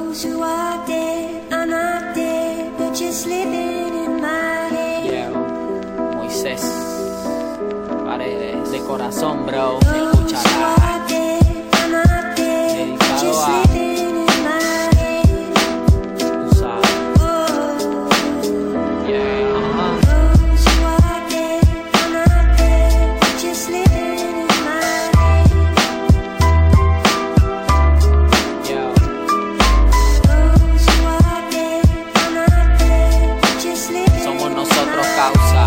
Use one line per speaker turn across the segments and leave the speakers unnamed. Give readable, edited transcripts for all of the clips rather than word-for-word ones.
Those who are dead are not dead, but just living in my head.
Yeah, Moisés Paredes, de corazón, bro, escúchala. Dedicado a, tú sabes. Yeah, somos nosotros causa.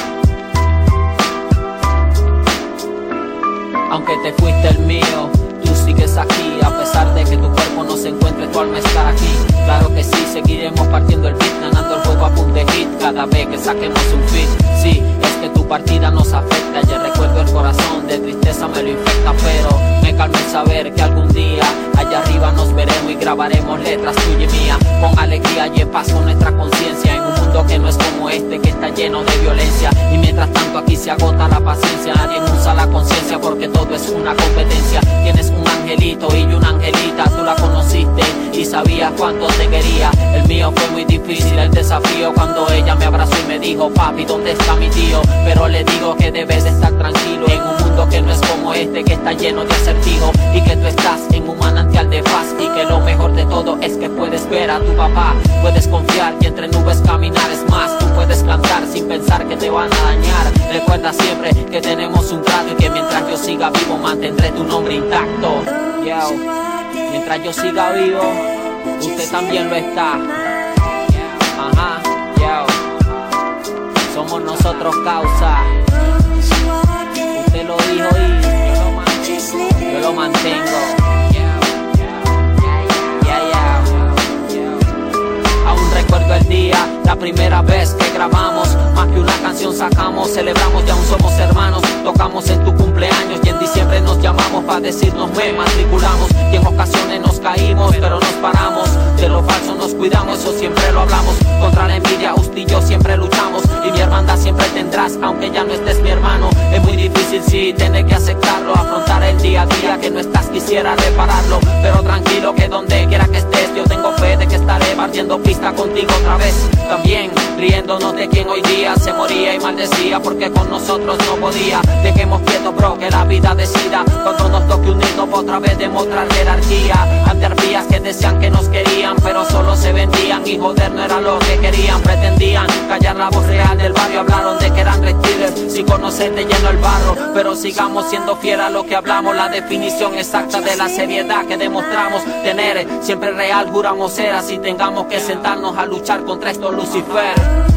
Aunque te fuiste el mío, tú sigues aquí. A pesar de que tu cuerpo no se encuentre, tu alma está aquí. Claro que sí, seguiremos partiendo el beat, ganando el juego a punto de hit cada vez que saquemos un fit. Sí, es que tu partida nos afecta. Ya recuerdo el corazón, de tristeza me lo infecta. Pero me calma el saber que algún día allá arriba nos veremos y grabaremos letras tuya y mía. Con alegría y en paz con nuestra conciencia, en un mundo que no es como este, que está lleno de violencia. Y mientras tanto aquí se agota la paciencia, nadie usa la conciencia porque todo es una competencia. Tienes un angelito y una angelita, tú la conociste y sabías cuánto te quería. El mío fue muy difícil el desafío cuando ella me abrazó y me dijo: papi, ¿dónde está mi tío? Pero le digo que debes de estar tranquilo en un mundo que no es como este, que está lleno de acertijos, y que tú estás en un manantial de paz, y que lo mejor de todo es que puedes ver a tu papá. Puedes confiar y entre nubes caminar, es más, tú puedes cantar sin pensar que te van a dañar. Recuerda siempre que tenemos un trato y que mientras yo siga vivo mantendré tu nombre intacto. Yo, mientras yo siga vivo, usted también lo está. Ajá, yo, somos nosotros causa. Usted lo dijo y yo lo mantengo. Aún recuerdo el día, la primera vez que grabamos. Más que una canción sacamos, celebramos y aún somos hermanos. Tocamos en tu cumpleaños y en diciembre nos llamamos para decirnos me matriculamos. Y en ocasiones nos caímos, pero nos paramos. De lo falso nos cuidamos, eso siempre lo hablamos. Contra la envidia, usted y yo siempre luchamos. Y mi hermandad siempre tendrás, aunque ya no estés mi hermano. Es muy difícil, sí, tener que aceptarlo. Afrontar el día a día que no estás, quisiera repararlo. Pero tranquilo que donde quiera que estés, yo tengo fe de que estaré partiendo pista contigo otra vez. También riéndonos de quien hoy día se moría y maldecía porque con nosotros no podía. Dejemos quieto, bro, que la vida decida. Cuando nos toque unirnos otra vez demostrar jerarquía. Ante arpías que decían que nos querían, pero solo se vendían y joder no era lo que querían. Pretendían callar la voz real del barrio, hablaron de que eran reptiles sin conocerte lleno el barro. Pero sigamos siendo fieles a lo que hablamos, la definición exacta de la seriedad que demostramos tener. Siempre real juramos ser, así tengamos que sentarnos a luchar contra esto Lucifer.